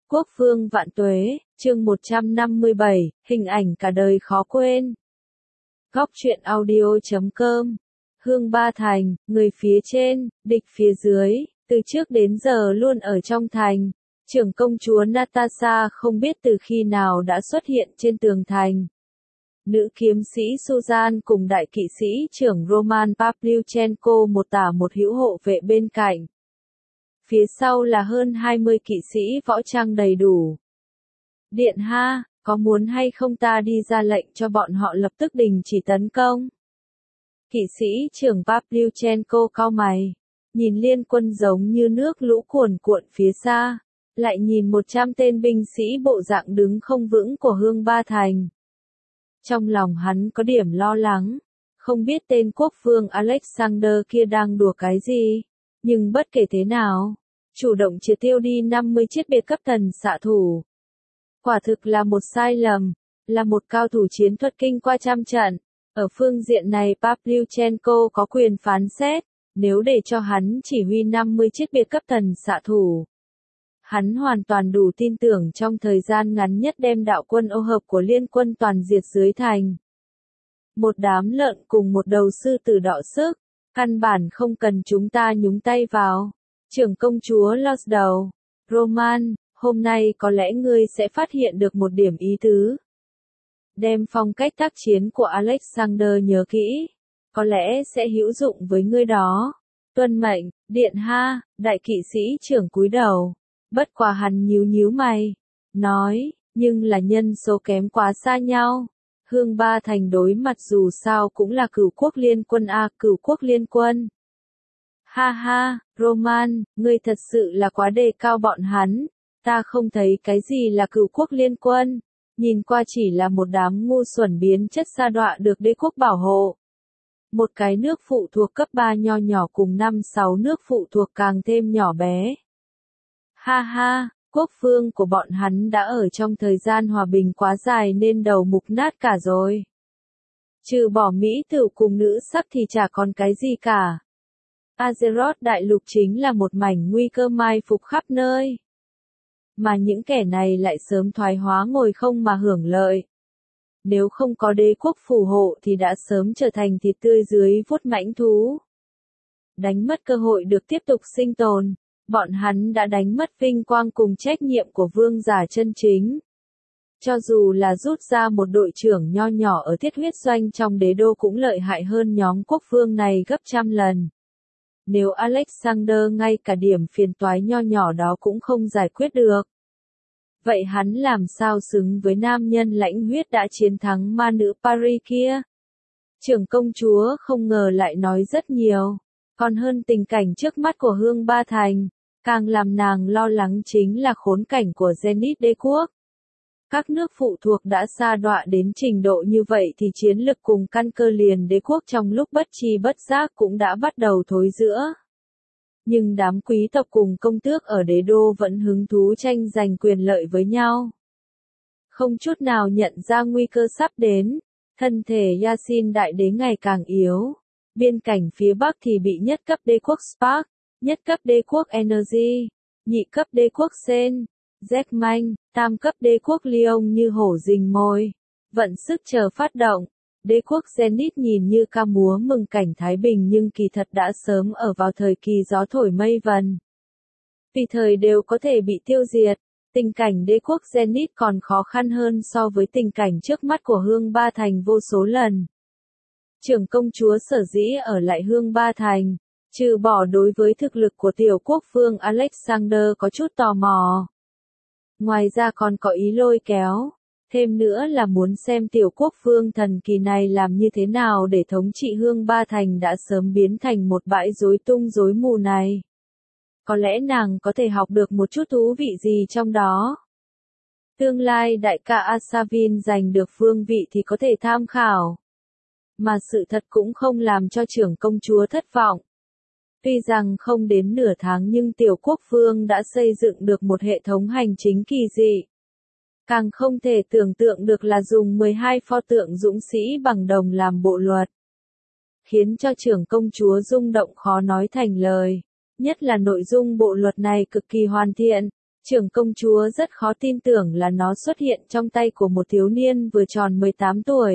Quốc vương vạn tuế, chương 157, hình ảnh cả đời khó quên. Góc truyện audio.com. Hương Ba Thành, người phía trên, địch phía dưới, từ trước đến giờ luôn ở trong thành. Trưởng công chúa Natasha không biết từ khi nào đã xuất hiện trên tường thành. Nữ kiếm sĩ Susan cùng đại kỵ sĩ trưởng Roman Pavlyuchenko một tả một hữu hộ vệ bên cạnh. Phía sau là hơn 20 kỵ sĩ võ trang đầy đủ. Điện ha, có muốn hay không ta đi ra lệnh cho bọn họ lập tức đình chỉ tấn công? Kỵ sĩ trưởng Pavlyuchenko cau mày, nhìn liên quân giống như nước lũ cuồn cuộn phía xa, lại nhìn 100 tên binh sĩ bộ dạng đứng không vững của Hương Ba Thành. Trong lòng hắn có điểm lo lắng, không biết tên quốc vương Alexander kia đang đùa cái gì, nhưng bất kể thế nào, chủ động triệt tiêu đi 50 chiếc biệt cấp thần xạ thủ. Quả thực là một sai lầm, là một cao thủ chiến thuật kinh qua trăm trận. Ở phương diện này Pavlyuchenko có quyền phán xét, nếu để cho hắn chỉ huy 50 chiếc biệt cấp thần xạ thủ. Hắn hoàn toàn đủ tin tưởng trong thời gian ngắn nhất đem đạo quân ô hợp của liên quân toàn diệt dưới thành. Một đám lợn cùng một đầu sư tử đọ sức, căn bản không cần chúng ta nhúng tay vào. Trưởng công chúa lót đầu, Roman, hôm nay có lẽ ngươi sẽ phát hiện được một điểm ý tứ. Đem phong cách tác chiến của Alexander nhớ kỹ, có lẽ sẽ hữu dụng với ngươi đó. Tuân mệnh, điện ha, đại kỵ sĩ trưởng cúi đầu. Bất quá hắn nhíu mày, nói, nhưng là nhân số kém quá xa nhau. Hương Ba Thành đối mặt dù sao cũng là cửu quốc liên quân cửu quốc liên quân. Ha ha, Roman, ngươi thật sự là quá đề cao bọn hắn, ta không thấy cái gì là cửu quốc liên quân, nhìn qua chỉ là một đám ngu xuẩn biến chất sa đọa được đế quốc bảo hộ. Một cái nước phụ thuộc cấp 3 nho nhỏ cùng 5-6 nước phụ thuộc càng thêm nhỏ bé. Ha ha, quốc vương của bọn hắn đã ở trong thời gian hòa bình quá dài nên đầu mục nát cả rồi. Trừ bỏ Mỹ tửu cùng nữ sắc thì chả còn cái gì cả. Azeroth đại lục chính là một mảnh nguy cơ mai phục khắp nơi. Mà những kẻ này lại sớm thoái hóa ngồi không mà hưởng lợi. Nếu không có đế quốc phù hộ thì đã sớm trở thành thịt tươi dưới vuốt mãnh thú. Đánh mất cơ hội được tiếp tục sinh tồn, bọn hắn đã đánh mất vinh quang cùng trách nhiệm của vương giả chân chính. Cho dù là rút ra một đội trưởng nho nhỏ ở thiết huyết doanh trong đế đô cũng lợi hại hơn nhóm quốc vương này gấp trăm lần. Nếu Alexander ngay cả điểm phiền toái nho nhỏ đó cũng không giải quyết được, vậy hắn làm sao xứng với nam nhân lãnh huyết đã chiến thắng ma nữ Paris kia? Trưởng công chúa không ngờ lại nói rất nhiều, còn hơn tình cảnh trước mắt của Hương Ba Thành, càng làm nàng lo lắng chính là khốn cảnh của Zenith đế quốc. Các nước phụ thuộc đã sa đọa đến trình độ như vậy thì chiến lực cùng căn cơ liền đế quốc trong lúc bất tri bất giác cũng đã bắt đầu thối rữa. Nhưng đám quý tộc cùng công tước ở đế đô vẫn hứng thú tranh giành quyền lợi với nhau. Không chút nào nhận ra nguy cơ sắp đến, thân thể Yasin đại đế ngày càng yếu. Biên cảnh phía bắc thì bị nhất cấp đế quốc Spark, nhất cấp đế quốc Energy, nhị cấp đế quốc Sen, Zekmanh, tam cấp đế quốc Lyon như hổ rình mồi, vận sức chờ phát động. Đế quốc Zenith nhìn như ca múa mừng cảnh Thái Bình nhưng kỳ thật đã sớm ở vào thời kỳ gió thổi mây vần. Vì thời đều có thể bị tiêu diệt, tình cảnh đế quốc Zenith còn khó khăn hơn so với tình cảnh trước mắt của Hương Ba Thành vô số lần. Trưởng công chúa sở dĩ ở lại Hương Ba Thành, trừ bỏ đối với thực lực của tiểu quốc vương Alexander có chút tò mò. Ngoài ra còn có ý lôi kéo. Thêm nữa là muốn xem tiểu quốc vương thần kỳ này làm như thế nào để thống trị Hương Ba Thành đã sớm biến thành một bãi rối tung rối mù này. Có lẽ nàng có thể học được một chút thú vị gì trong đó. Tương lai đại ca Asavin giành được vương vị thì có thể tham khảo. Mà sự thật cũng không làm cho trưởng công chúa thất vọng. Tuy rằng không đến nửa tháng nhưng tiểu quốc vương đã xây dựng được một hệ thống hành chính kỳ dị. Càng không thể tưởng tượng được là dùng 12 pho tượng dũng sĩ bằng đồng làm bộ luật. Khiến cho trưởng công chúa rung động khó nói thành lời. Nhất là nội dung bộ luật này cực kỳ hoàn thiện, Trưởng công chúa rất khó tin tưởng là nó xuất hiện trong tay của một thiếu niên vừa tròn 18 tuổi.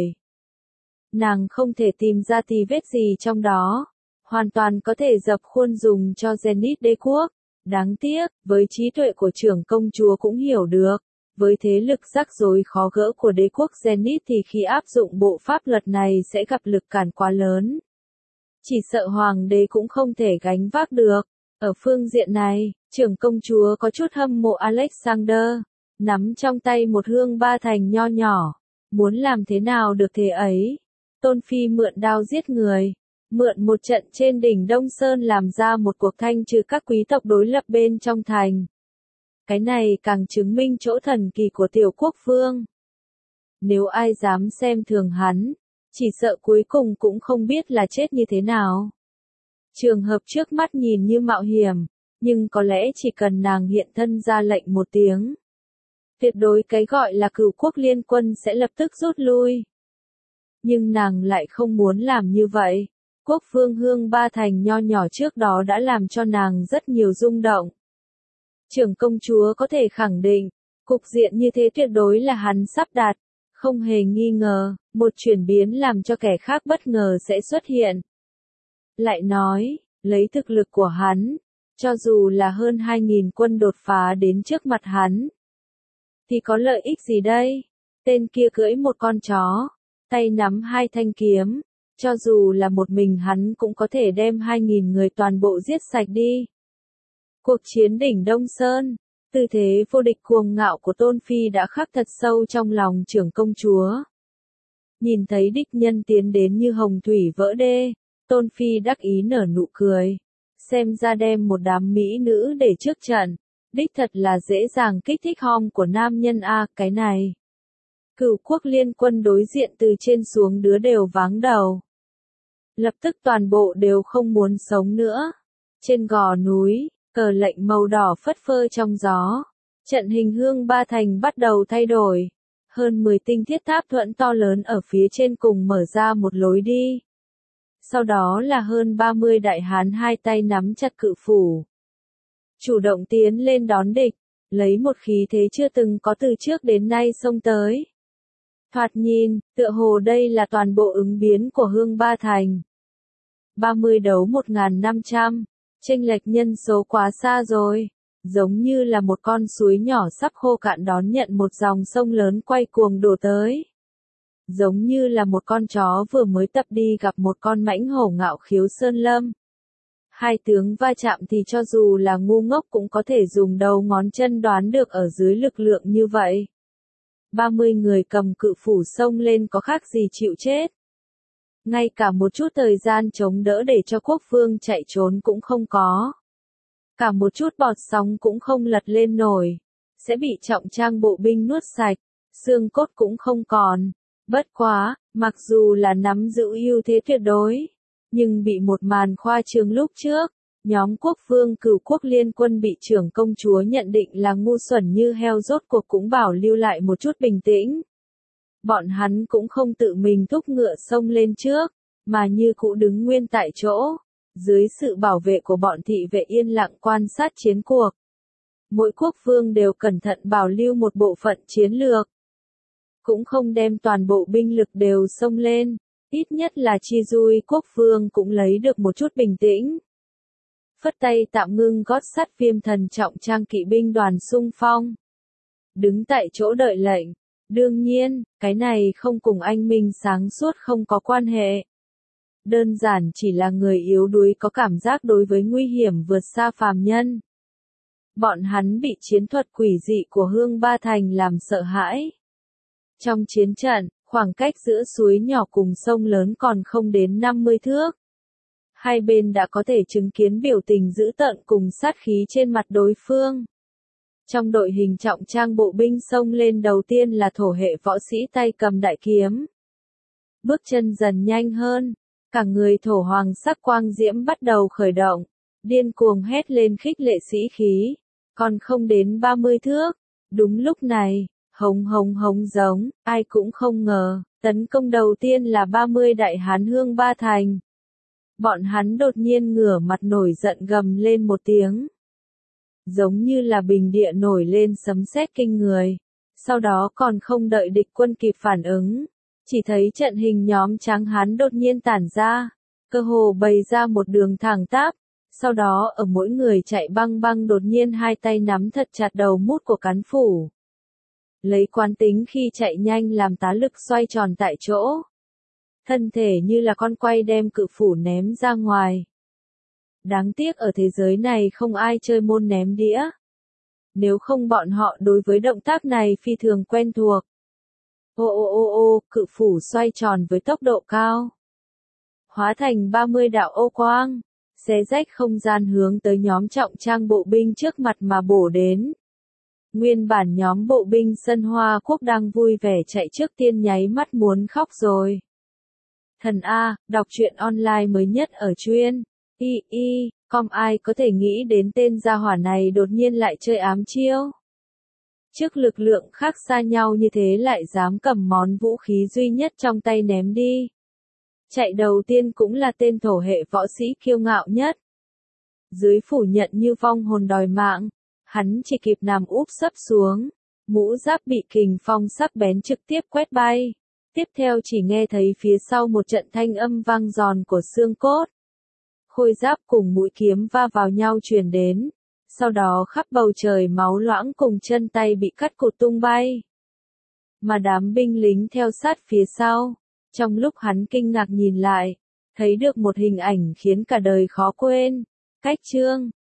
Nàng không thể tìm ra tì vết gì trong đó, hoàn toàn có thể dập khuôn dùng cho Zenith đế quốc. Đáng tiếc, với trí tuệ của trưởng công chúa cũng hiểu được, với thế lực rắc rối khó gỡ của đế quốc Zenith thì khi áp dụng bộ pháp luật này sẽ gặp lực cản quá lớn. Chỉ sợ hoàng đế cũng không thể gánh vác được. Ở phương diện này, trưởng công chúa có chút hâm mộ Alexander, nắm trong tay một hương ba thành nho nhỏ, muốn làm thế nào được thế ấy. Tôn Phi mượn đao giết người, mượn một trận trên đỉnh Đông Sơn làm ra một cuộc thanh trừ các quý tộc đối lập bên trong thành. Cái này càng chứng minh chỗ thần kỳ của tiểu quốc vương. Nếu ai dám xem thường hắn, chỉ sợ cuối cùng cũng không biết là chết như thế nào. Trường hợp trước mắt nhìn như mạo hiểm, nhưng có lẽ chỉ cần nàng hiện thân ra lệnh một tiếng, tuyệt đối cái gọi là cửu quốc liên quân sẽ lập tức rút lui. Nhưng nàng lại không muốn làm như vậy. Quốc vương hương ba thành nho nhỏ trước đó đã làm cho nàng rất nhiều rung động. Trưởng công chúa có thể khẳng định, cục diện như thế tuyệt đối là hắn sắp đặt, không hề nghi ngờ, một chuyển biến làm cho kẻ khác bất ngờ sẽ xuất hiện. Lại nói, lấy thực lực của hắn, cho dù là hơn 2.000 quân đột phá đến trước mặt hắn, thì có lợi ích gì đây? Tên kia cưỡi một con chó, tay nắm hai thanh kiếm, cho dù là một mình hắn cũng có thể đem 2.000 người toàn bộ giết sạch đi. Cuộc chiến đỉnh Đông Sơn, tư thế vô địch cuồng ngạo của Tôn Phi đã khắc thật sâu trong lòng trưởng công chúa. Nhìn thấy địch nhân tiến đến như hồng thủy vỡ đê, Tôn Phi đắc ý nở nụ cười. Xem ra đem một đám mỹ nữ để trước trận, đích thật là dễ dàng kích thích hom của nam nhân a, cái này. Cửu quốc liên quân đối diện từ trên xuống đứa đều váng đầu. Lập tức toàn bộ đều không muốn sống nữa. Trên gò núi, cờ lệnh màu đỏ phất phơ trong gió. Trận hình hương ba thành bắt đầu thay đổi. Hơn 10 tinh thiết tháp thuẫn to lớn ở phía trên cùng mở ra một lối đi. Sau đó là hơn 30 đại hán hai tay nắm chặt cự phủ. Chủ động tiến lên đón địch, lấy một khí thế chưa từng có từ trước đến nay xông tới. Thoạt nhìn, tựa hồ đây là toàn bộ ứng biến của hương ba thành. 30 đấu 1.500, chênh lệch nhân số quá xa rồi, giống như là một con suối nhỏ sắp khô cạn đón nhận một dòng sông lớn quay cuồng đổ tới. Giống như là một con chó vừa mới tập đi gặp một con mãnh hổ ngạo khiếu sơn lâm. Hai tướng va chạm thì cho dù là ngu ngốc cũng có thể dùng đầu ngón chân đoán được ở dưới lực lượng như vậy. 30 người cầm cự phủ xông lên có khác gì chịu chết. Ngay cả một chút thời gian chống đỡ để cho quốc vương chạy trốn cũng không có. Cả một chút bọt sóng cũng không lật lên nổi. Sẽ bị trọng trang bộ binh nuốt sạch, xương cốt cũng không còn. Bất quá, mặc dù là nắm giữ ưu thế tuyệt đối, nhưng bị một màn khoa trương lúc trước, nhóm quốc vương cửu quốc liên quân bị trưởng công chúa nhận định là ngu xuẩn như heo rốt cuộc cũng bảo lưu lại một chút bình tĩnh. Bọn hắn cũng không tự mình thúc ngựa xông lên trước, mà như cũ đứng nguyên tại chỗ, dưới sự bảo vệ của bọn thị vệ yên lặng quan sát chiến cuộc. Mỗi quốc vương đều cẩn thận bảo lưu một bộ phận chiến lược. Cũng không đem toàn bộ binh lực đều xông lên, ít nhất là Chi Dui quốc vương cũng lấy được một chút bình tĩnh. Phất tay tạm ngưng gót sắt Viêm thần trọng trang kỵ binh đoàn xung phong. Đứng tại chỗ đợi lệnh. Đương nhiên, cái này không cùng anh minh sáng suốt không có quan hệ. Đơn giản chỉ là người yếu đuối có cảm giác đối với nguy hiểm vượt xa phàm nhân. Bọn hắn bị chiến thuật quỷ dị của hương ba thành làm sợ hãi. Trong chiến trận, khoảng cách giữa suối nhỏ cùng sông lớn còn không đến 50 thước. Hai bên đã có thể chứng kiến biểu tình dữ tợn cùng sát khí trên mặt đối phương. Trong đội hình trọng trang bộ binh xông lên đầu tiên là thổ hệ võ sĩ tay cầm đại kiếm. Bước chân dần nhanh hơn, cả người thổ hoàng sắc quang diễm bắt đầu khởi động, điên cuồng hét lên khích lệ sĩ khí, còn không đến 30 thước. Đúng lúc này, hống hống hống giống, ai cũng không ngờ, tấn công đầu tiên là 30 đại hán hương ba thành. Bọn hắn đột nhiên ngửa mặt nổi giận gầm lên một tiếng. giống như là bình địa nổi lên sấm sét kinh người. Sau đó còn không đợi địch quân kịp phản ứng, chỉ thấy trận hình nhóm tráng hán đột nhiên tản ra, cơ hồ bày ra một đường thẳng tắp, sau đó ở mỗi người chạy băng băng đột nhiên hai tay nắm thật chặt đầu mút của cán phủ. Lấy quán tính khi chạy nhanh làm tá lực xoay tròn tại chỗ. Thân thể như là con quay đem cự phủ ném ra ngoài. Đáng tiếc ở thế giới này không ai chơi môn ném đĩa. Nếu không bọn họ đối với động tác này phi thường quen thuộc. Cự phủ xoay tròn với tốc độ cao. Hóa thành 30 đạo ô quang, xé rách không gian hướng tới nhóm trọng trang bộ binh trước mặt mà bổ đến. Nguyên bản nhóm bộ binh Sân Hoa Quốc đang vui vẻ chạy trước tiên nháy mắt muốn khóc rồi. Thần A, đọc truyện online mới nhất ở chuyên. Com ai có thể nghĩ đến tên gia hỏa này đột nhiên lại chơi ám chiêu. Trước lực lượng khác xa nhau như thế lại dám cầm món vũ khí duy nhất trong tay ném đi. Chạy đầu tiên cũng là tên thổ hệ võ sĩ kiêu ngạo nhất. Dưới phủ nhận như vong hồn đòi mạng, hắn chỉ kịp nằm úp sấp xuống, mũ giáp bị kình phong sắc bén trực tiếp quét bay. Tiếp theo chỉ nghe thấy phía sau một trận thanh âm vang giòn của xương cốt. Khôi giáp cùng mũi kiếm va vào nhau truyền đến, sau đó khắp bầu trời máu loãng cùng chân tay bị cắt cụt tung bay. Mà đám binh lính theo sát phía sau, trong lúc hắn kinh ngạc nhìn lại, thấy được một hình ảnh khiến cả đời khó quên. Cách chương